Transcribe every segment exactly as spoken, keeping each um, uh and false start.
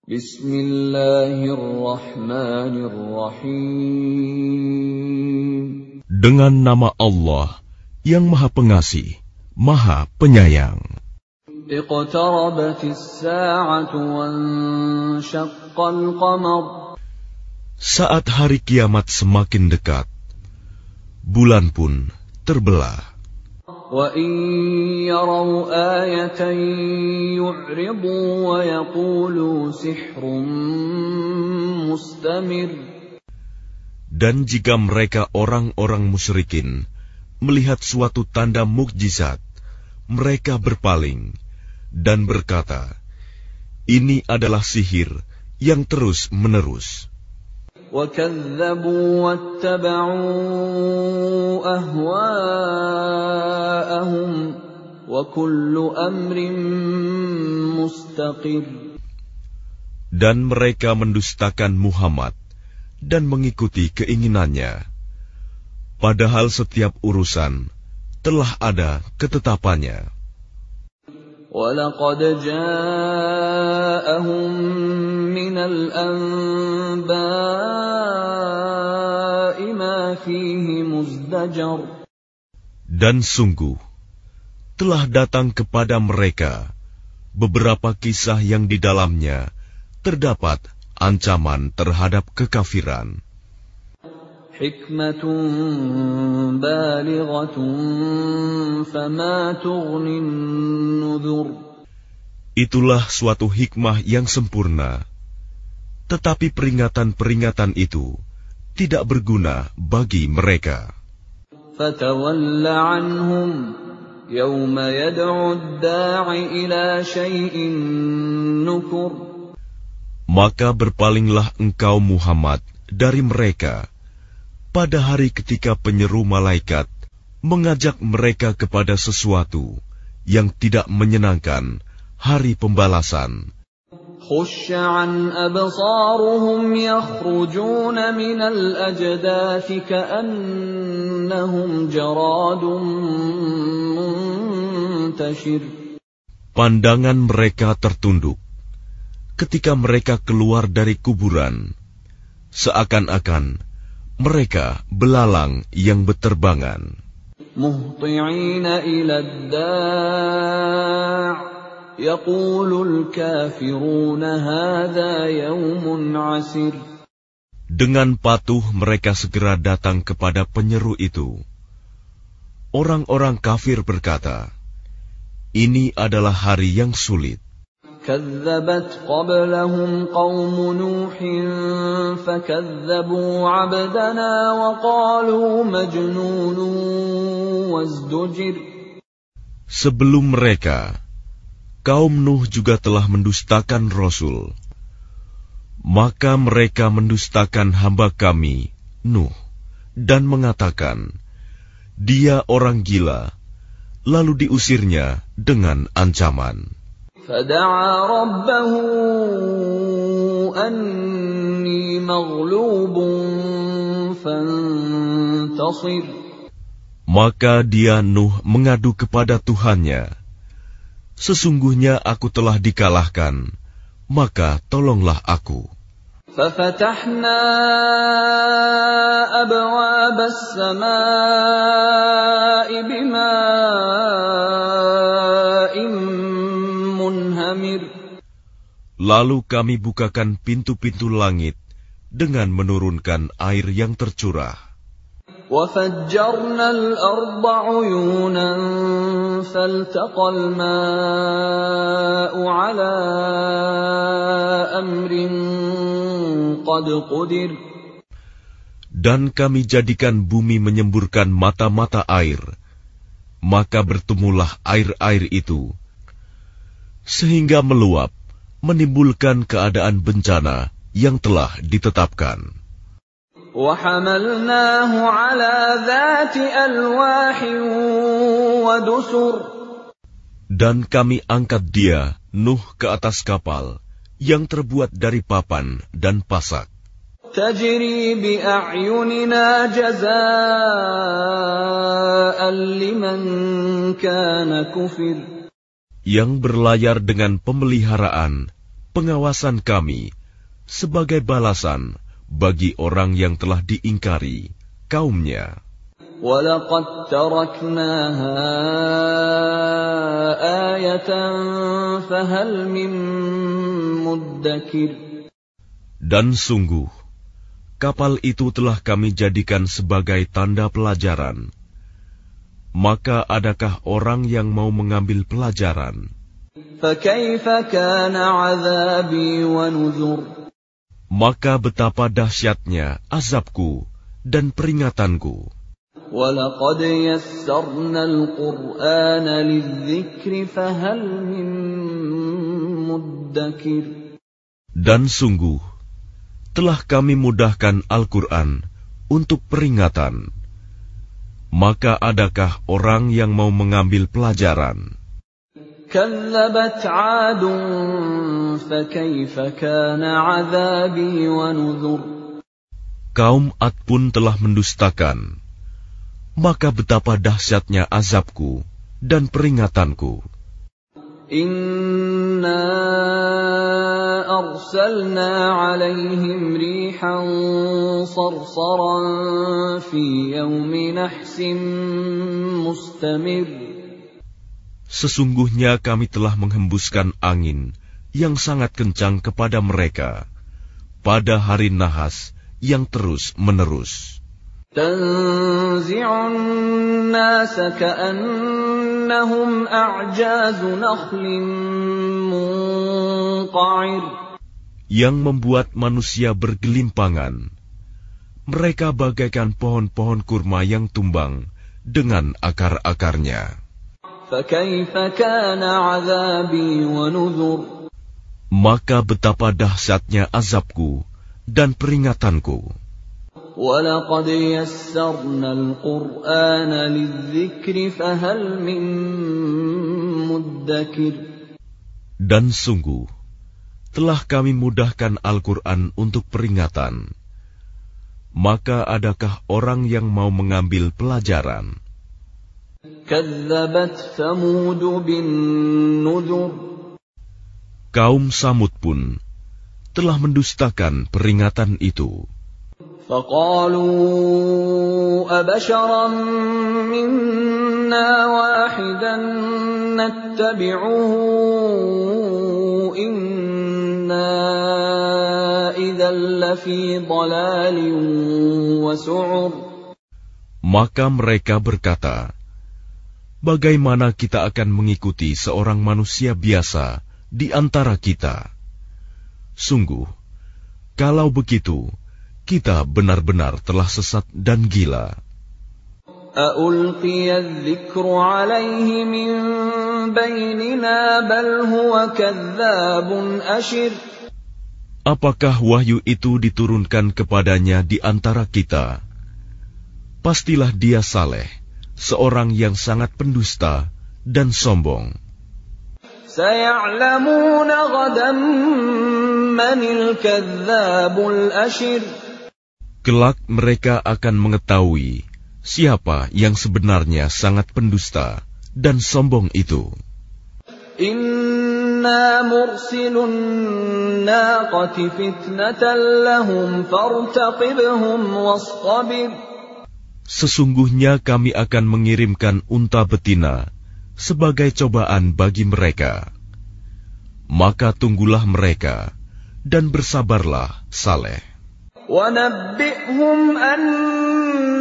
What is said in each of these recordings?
Bismillahirrahmanirrahim. Dengan nama Allah yang Maha Pengasih, Maha Penyayang. Iqtarabatis sa'atu wanshaqqal qamar. Saat hari kiamat semakin dekat, bulan pun terbelah. Wa in yaraw ayatan yu'ridu wa yaqulu sihrun mustamir. Dan jika mereka orang-orang musyrikin melihat suatu tanda mukjizat, mereka berpaling dan berkata, ini adalah sihir yang terus-menerus. وَكَذَّبُوا وَاتَّبَعُوا أَهْوَاءَهُمْ وَكُلُّ أَمْرٍ مُسْتَقِرٌ. Dan mereka mendustakan Muhammad dan mengikuti keinginannya, padahal setiap urusan telah ada ketetapannya. وَلَقَدْ جَاءَهُم مِّنَ الْأَنبَاءِ مَا فِيهِ مُزْدَجَرٌ. Dan sungguh, telah datang kepada mereka beberapa kisah yang di dalamnya terdapat ancaman terhadap kekafiran. حِكْمَةٌ بَالِغَةٌ فَمَا تُغْنِ النُّذُرُ. Itulah suatu hikmah yang sempurna, tetapi peringatan-peringatan itu tidak berguna bagi mereka. فَتَوَلَّ عَنْهُمْ يَوْمَ يَدْعُ الدَّاعِ إِلَى شَيْءٍ نُكُرٍ. Maka berpalinglah engkau Muhammad dari mereka pada hari ketika penyeru malaikat mengajak mereka kepada sesuatu yang tidak menyenangkan, hari pembalasan. خُشَّ عَنْ أَبْصَارُهُمْ يَخْرُجُونَ مِنَ الْأَجْدَاثِ كَأَنَّهُمْ جَرَادٌ مُنْتَشِرٌ. Pandangan mereka tertunduk ketika mereka keluar dari kuburan, seakan-akan mereka belalang yang beterbangan. Muhti'ina ila ad-da' yaqulul kafiruna hadha yawmun 'asir. Dengan patuh mereka segera datang kepada penyeru itu. Orang-orang kafir berkata, ini adalah hari yang sulit. كذبت قبلهم قوم نوح فكذبوا عبدنا وقالوا مجنون وازدجر. Sebelum mereka, kaum Nuh juga telah mendustakan Rasul. Maka mereka mendustakan hamba kami, Nuh, dan mengatakan, dia orang gila, lalu diusirnya dengan ancaman. فَدَعَا رَبَّهُ أَنِّي مَغْلُوبٌ فَانتَصِرْ. Maka dia Nuh mengadu kepada Tuhannya, sesungguhnya aku telah dikalahkan, maka tolonglah aku. فَفَتَحْنَا أَبْوَابَ السَّمَاءِ بِمَاءٍ munhamir. Lalu kami bukakan pintu-pintu langit dengan menurunkan air yang tercurah. وَفَجَّرْنَا الْأَرْضَ عُيُونًا فَالْتَقَى الْمَاءُ عَلَى أَمْرٍ قَدْ قُدِرَ. Dan kami jadikan bumi menyemburkan mata-mata air, maka bertemulah air-air itu, sehingga meluap, menimbulkan keadaan bencana yang telah ditetapkan. وَحَمَلْنَاهُ عَلَى ذَاتِ أَلْوَاحٍ وَدُسُرٍ. Dan kami angkat dia, Nuh, ke atas kapal yang terbuat dari papan dan pasak. تَجْرِي بِأَعْيُنِنَا جَزَاءً لِمَنْ كَانَ كُفِرَ. Yang berlayar dengan pemeliharaan pengawasan kami sebagai balasan bagi orang yang telah diingkari kaumnya. وَلَقَدْ تَرَكْنَاهَا آيَةً فَهَلْ مِن مُّدَّكِرٍ. Dan sungguh, kapal itu telah kami jadikan sebagai tanda pelajaran. Maka adakah orang yang mau mengambil pelajaran? فَكَيْفَ كَانَ عَذَابِي وَنُذُرِ. Maka betapa dahsyatnya azabku dan peringatanku. وَلَقَدْ يَسَّرْنَا الْقُرْآنَ لِلذِّكْرِ فَهَلْ مِن مُّدَّكِرٍ. Dan sungguh, telah kami mudahkan Al-Quran untuk peringatan. Maka adakah orang yang mau mengambil pelajaran? كَذَّبَتْ عَادٌ فَكَيْفَ كَانَ عَذَابِي وَنُذُرِ. Kaum Ad pun telah mendustakan. Maka betapa dahsyatnya azabku dan peringatanku. Inna arsalna alaihim rihan sarsaran fi yawmi nahsin mustamir. Sesungguhnya kami telah menghembuskan angin yang sangat kencang kepada mereka pada hari nahas yang terus-menerus. Tanzi'un nasa ka'annahum a'jazu nakhlin munqa'ir. Yang membuat manusia bergelimpangan. Mereka bagaikan pohon-pohon kurma yang tumbang dengan akar-akarnya. Fakaifa kana 'adzabi wa nuzur. Maka betapa dahsyatnya azabku dan peringatanku. وَلَقَدْ يَسَّرْنَا الْقُرْآنَ لِلذِّكْرِ فَهَلْ مِن مُّدَّكِرٍ. Dan sungguh, telah kami mudahkan Al-Quran untuk peringatan. Maka adakah orang yang mau mengambil pelajaran? كَذَّبَتْ ثَمُودُ بِالنُّذُرِ. Kaum Samud pun telah mendustakan peringatan itu. فَقَالُوا أَبَشَرًا مِّنَّا وَاحِدًا نَّتَّبِعُهُ إِنَّا إِذًا لَّفِي ضَلَالٍ وَسُعُرٍ. Maka mereka berkata, bagaimana kita akan mengikuti seorang manusia biasa di antara kita? Sungguh, kalau begitu, kita benar-benar telah sesat dan gila. أَأُلْقِيَ الذِّكْرُ عَلَيْهِ مِن بَيْنِنَا بَلْ هُوَ كَذَّابٌ أَشِرٌ. Apakah wahyu itu diturunkan kepadanya di antara kita? Pastilah dia Saleh, seorang yang sangat pendusta dan sombong. سَيَعْلَمُونَ غَدًا مَّنِ الْكَذَّابُ الْأَشِرُ. Kelak mereka akan mengetahui siapa yang sebenarnya sangat pendusta dan sombong itu. Inna mursilun naqati fitnatan lahum fartaqibhum wastabir. Sesungguhnya kami akan mengirimkan unta betina sebagai cobaan bagi mereka. Maka tunggulah mereka dan bersabarlah, Saleh. وَنَبِّئْهُمْ أَنَّ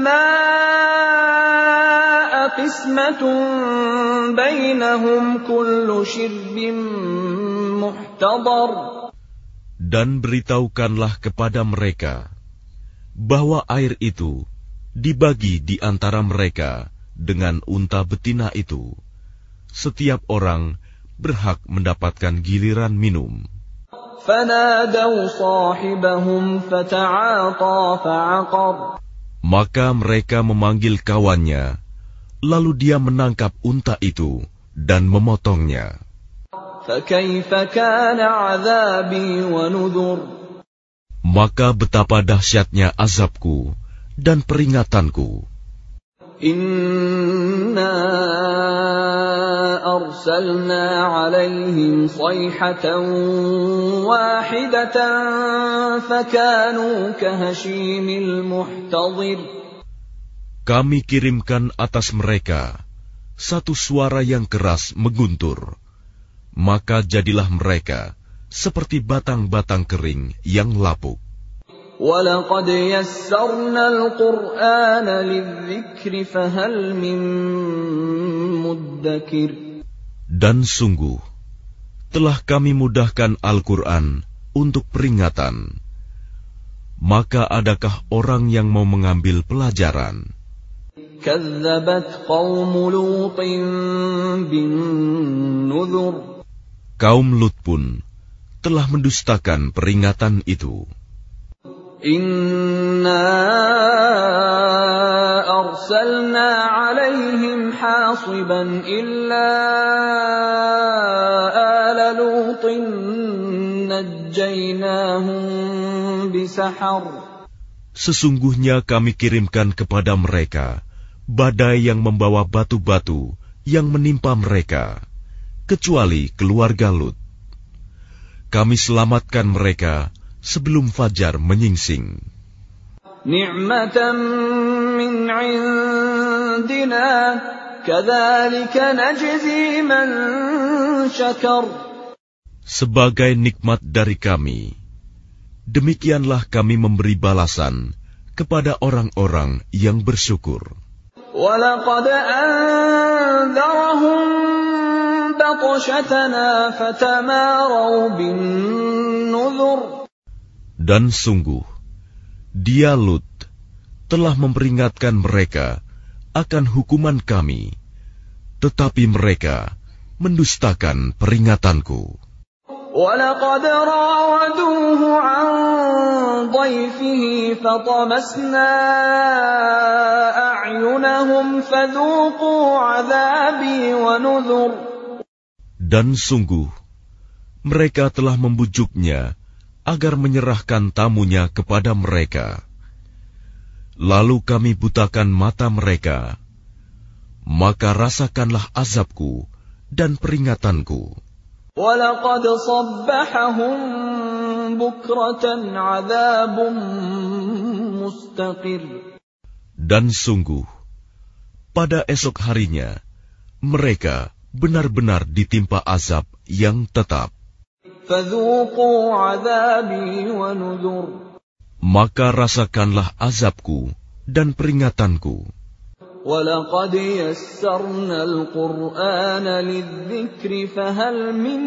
الْمَاءَ قِسْمَةٌ بَيْنَهُمْ كُلُّ شِرْبٍ مُحْتَضَرٍ. Dan beritahukanlah kepada mereka bahwa air itu dibagi di antara mereka dengan unta betina itu. Setiap orang berhak mendapatkan giliran minum. فَنَادَوْا صَاحِبَهُمْ فَتَعَاطَى فَعَقَرَ. Maka mereka memanggil kawannya, lalu dia menangkap unta itu dan memotongnya. فَكَيْفَ كَانَ عَذَابِي وَنُذُرِ. Maka betapa dahsyatnya azabku dan peringatanku. Inna أرسلنا عليهم صيحة واحدة فكانوا كهشيم المحتضر. Kami kirimkan atas mereka satu suara yang keras mengguntur, maka jadilah mereka seperti batang-batang kering yang lapuk. وَلَقَدْ يَسَّرْنَا الْقُرْآنَ لِلذِّكْرِ فَهَلْ مِن مُّدَّكِرٍ. Dan sungguh, telah kami mudahkan Al-Quran untuk peringatan. Maka adakah orang yang mau mengambil pelajaran? كَذَّبَتْ قَوْمُ لُوطٍ بِالنُّذُرِ. Kaum Lut pun telah mendustakan peringatan itu. Inna arsalna alaihim hasiban illa ala lutin najjaynahum bisahar. Sesungguhnya kami kirimkan kepada mereka badai yang membawa batu-batu yang menimpa mereka, kecuali keluarga Lut. Kami selamatkan mereka sebelum fajar menyingsing. Ni'matan min 'indina kadzalika najzi man syakar. Sebagai nikmat dari kami, demikianlah kami memberi balasan kepada orang-orang yang bersyukur. Wa laqad anzarahum batshatana fatamaru bin nuzur. Dan sungguh, dia Lut telah memperingatkan mereka akan hukuman kami, tetapi mereka mendustakan peringatanku. وَلَقَدْ رَاوَدُوهُ عَنْ ضَيْفِهِ فَطَمَسْنَا أَعْيُنَهُمْ فَذُوقُوا عَذَابِي وَنُذُرِ. Dan sungguh, mereka telah membujuknya agar menyerahkan tamunya kepada mereka. Lalu kami butakan mata mereka, maka rasakanlah azabku dan peringatanku. وَلَقَدْ صَبَّحَهُم بُكْرَةً عَذَابٌ مُسْتَقِرٌ. Dan sungguh, pada esok harinya, mereka benar-benar ditimpa azab yang tetap. فَذُوقُوا عَذَابِي وَنُذُرِ. Maka rasakanlah azabku dan peringatanku. وَلَقَدْ يَسَّرْنَا الْقُرْآنَ لِلذِّكْرِ فَهَلْ مِن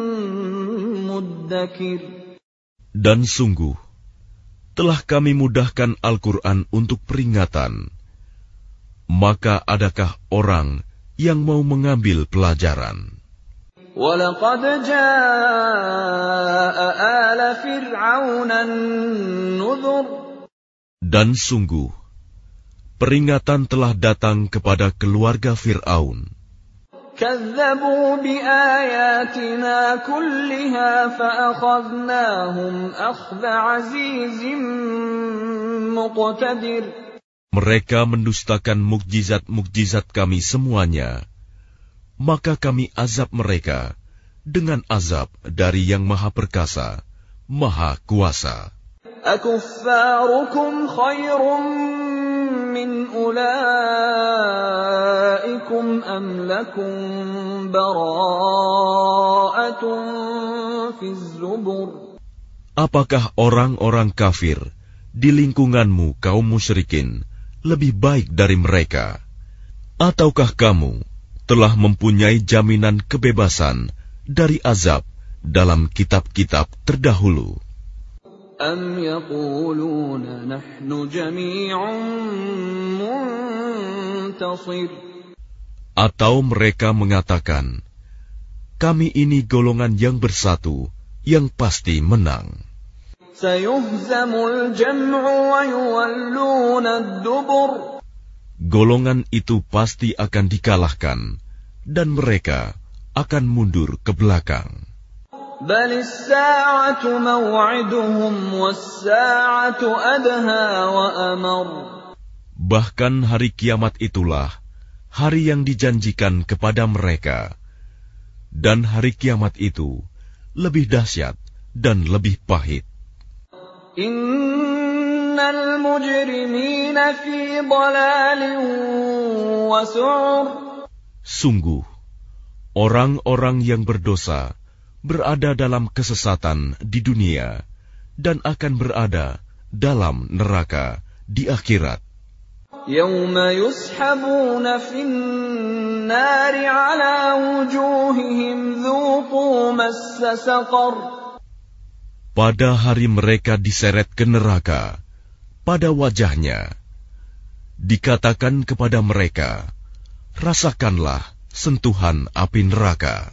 مُّدَّكِرٍ. Dan sungguh, telah kami mudahkan Al-Quran untuk peringatan. Maka adakah orang yang mau mengambil pelajaran? وَلَقَدْ جَاءَ آلَ فِرْعَوْنَ النُّذُرُ. Dan sungguh, peringatan telah datang kepada keluarga Fir'aun. كَذَّبُوا بِآيَاتِنَا كُلِّهَا فَأَخَذْنَاهُمْ أَخْذَ عَزِيزٍ مُقْتَدِرٍ. Mereka mendustakan mukjizat-mukjizat kami semuanya, maka kami azab mereka dengan azab dari Yang Maha Perkasa, Maha Kuasa. أَكُفَّارُكُمْ خَيْرٌ مِّنْ أُولَئِكُمْ أَمْ لَكُمْ بَرَاءَةٌ فِي الزُّبُرِ. Apakah orang-orang kafir di lingkunganmu kaum musyrikin lebih baik dari mereka? Ataukah kamu telah mempunyai jaminan kebebasan dari azab dalam kitab-kitab terdahulu? Am yaquluna nahnu jami'un muntasir. Atau mereka mengatakan, kami ini golongan yang bersatu, yang pasti menang. Sayuhzamul jam'u wa yuwalluna ad-dubur. Golongan itu pasti akan dikalahkan, dan mereka akan mundur ke belakang. Balis sa'atu maw'iduhum was-sa'atu adha wa amar. Bahkan hari kiamat itulah hari yang dijanjikan kepada mereka, Dan hari kiamat itu lebih dahsyat dan lebih pahit. Innal mujrimina fi dhalalin wa su'ur. Sungguh, orang-orang yang berdosa berada dalam kesesatan di dunia dan akan berada dalam neraka di akhirat. Yawma yushabuna fin nari ala wujuhihim dhuqu massa saqar. Pada hari mereka diseret ke neraka, pada wajahnya dikatakan kepada mereka, rasakanlah sentuhan api neraka.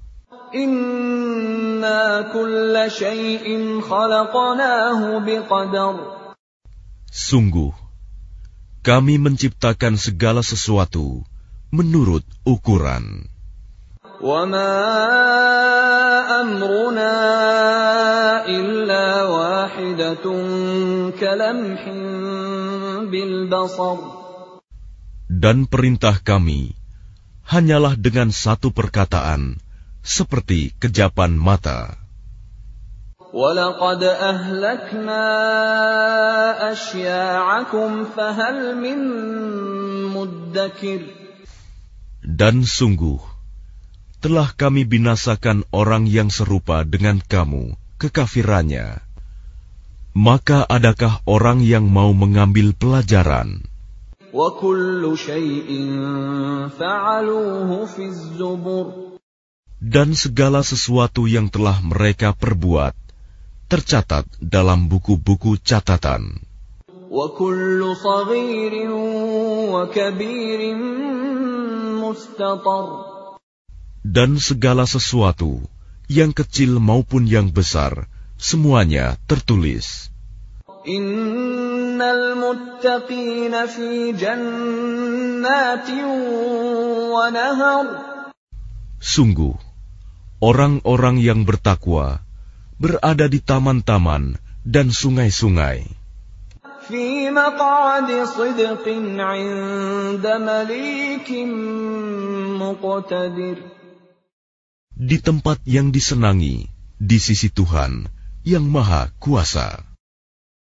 Inna kulla syai'in khalaqnahu biqadar. Sungguh, kami menciptakan segala sesuatu menurut ukuran. Wa ma amruna illa wahidatun kalamhin bil basar. Dan perintah kami hanyalah dengan satu perkataan, seperti kejapan mata. وَلَقَدْ أَهْلَكْنَا أَشْيَاعَكُمْ فَهَلْ مِن مُّدَّكِرٍ. Dan sungguh, telah kami binasakan orang yang serupa dengan kamu, kekafirannya. Maka adakah orang yang mau mengambil pelajaran? وَكُلُّ شَيْءٍ فَعَلُوهُ فِي الزُّبُرِ. Dan segala sesuatu yang telah mereka perbuat tercatat dalam buku-buku catatan. وَكُلُّ صَغِيرٍ وَكَبِيرٍ مُسْتَطَرٍ. Dan segala sesuatu, yang kecil maupun yang besar, semuanya tertulis. Innal muttaqina fi jannatin wa nahar. Sungguh, orang-orang yang bertakwa berada di taman-taman dan sungai-sungai. Fi maq'adi sidqin 'inda malikin muqtadir. Di tempat yang disenangi, di sisi Tuhan yang Maha Kuasa.